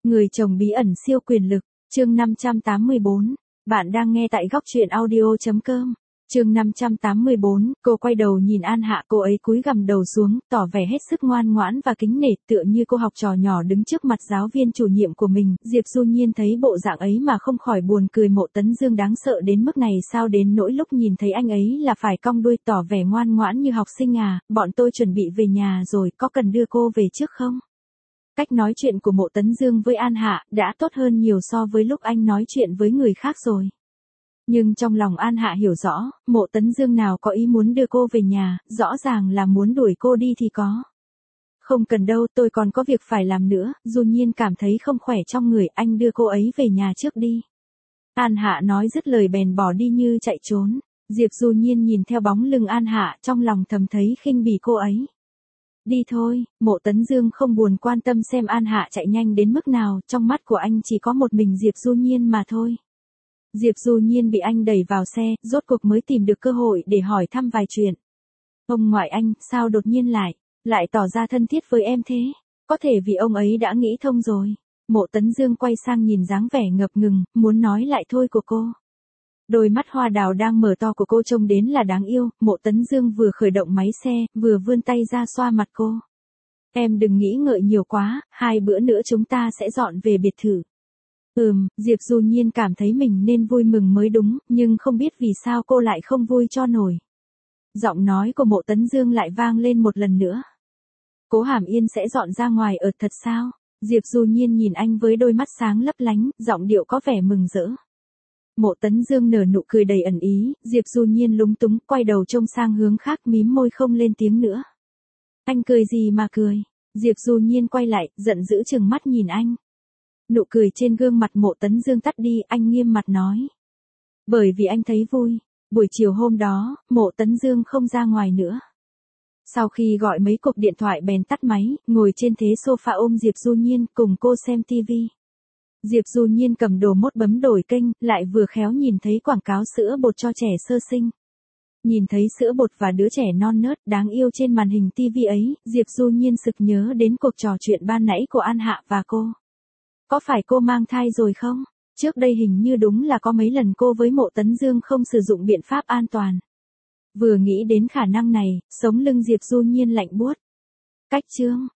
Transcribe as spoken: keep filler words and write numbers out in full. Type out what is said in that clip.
Người chồng bí ẩn siêu quyền lực, chương năm trăm tám mươi bốn. Bạn đang nghe tại góc truyện audio chấm com. Chương năm trăm tám mươi bốn, cô quay đầu nhìn An Hạ, cô ấy cúi gằm đầu xuống, tỏ vẻ hết sức ngoan ngoãn và kính nể, tựa như cô học trò nhỏ đứng trước mặt giáo viên chủ nhiệm của mình. Diệp Du Nhiên thấy bộ dạng ấy mà không khỏi buồn cười. Mộ Tấn Dương đáng sợ đến mức này sao, đến nỗi lúc nhìn thấy anh ấy là phải cong đuôi tỏ vẻ ngoan ngoãn như học sinh à. Bọn tôi chuẩn bị về nhà rồi, có cần đưa cô về trước không? Cách nói chuyện của Mộ Tấn Dương với An Hạ đã tốt hơn nhiều so với lúc anh nói chuyện với người khác rồi. Nhưng trong lòng An Hạ hiểu rõ, Mộ Tấn Dương nào có ý muốn đưa cô về nhà, rõ ràng là muốn đuổi cô đi thì có. Không cần đâu, tôi còn có việc phải làm nữa. Du Nhiên cảm thấy không khỏe trong người, anh đưa cô ấy về nhà trước đi. An Hạ nói dứt lời bèn bỏ đi như chạy trốn. Diệp Du Nhiên nhìn theo bóng lưng An Hạ, trong lòng thầm thấy khinh bỉ cô ấy. Đi thôi. Mộ Tấn Dương không buồn quan tâm xem An Hạ chạy nhanh đến mức nào, trong mắt của anh chỉ có một mình Diệp Du Nhiên mà thôi. Diệp Du Nhiên bị anh đẩy vào xe, rốt cuộc mới tìm được cơ hội để hỏi thăm vài chuyện. Ông ngoại anh, sao đột nhiên lại, lại tỏ ra thân thiết với em thế? Có thể vì ông ấy đã nghĩ thông rồi. Mộ Tấn Dương quay sang nhìn dáng vẻ ngập ngừng, muốn nói lại thôi của cô. Đôi mắt hoa đào đang mở to của cô trông đến là đáng yêu. Mộ Tấn Dương vừa khởi động máy xe, vừa vươn tay ra xoa mặt cô. Em đừng nghĩ ngợi nhiều quá, hai bữa nữa chúng ta sẽ dọn về biệt thự. Ừm, Diệp Du Nhiên cảm thấy mình nên vui mừng mới đúng, nhưng không biết vì sao cô lại không vui cho nổi. Giọng nói của Mộ Tấn Dương lại vang lên một lần nữa. Cố Hàm Yên sẽ dọn ra ngoài ở thật sao? Diệp Du Nhiên nhìn anh với đôi mắt sáng lấp lánh, giọng điệu có vẻ mừng rỡ. Mộ Tấn Dương nở nụ cười đầy ẩn ý, Diệp Du Nhiên lúng túng, quay đầu trông sang hướng khác, mím môi không lên tiếng nữa. Anh cười gì mà cười? Diệp Du Nhiên quay lại, giận dữ trừng mắt nhìn anh. Nụ cười trên gương mặt Mộ Tấn Dương tắt đi, anh nghiêm mặt nói. Bởi vì anh thấy vui. Buổi chiều hôm đó, Mộ Tấn Dương không ra ngoài nữa. Sau khi gọi mấy cuộc điện thoại bèn tắt máy, ngồi trên thế sofa ôm Diệp Du Nhiên cùng cô xem tivi. Diệp Du Nhiên cầm đồ mốt bấm đổi kênh, lại vừa khéo nhìn thấy quảng cáo sữa bột cho trẻ sơ sinh. Nhìn thấy sữa bột và đứa trẻ non nớt đáng yêu trên màn hình tivi ấy, Diệp Du Nhiên sực nhớ đến cuộc trò chuyện ban nãy của An Hạ và cô. Có phải cô mang thai rồi không? Trước đây hình như đúng là có mấy lần cô với Mộ Tấn Dương không sử dụng biện pháp an toàn. Vừa nghĩ đến khả năng này, sống lưng Diệp Du Nhiên lạnh buốt. Cách chương,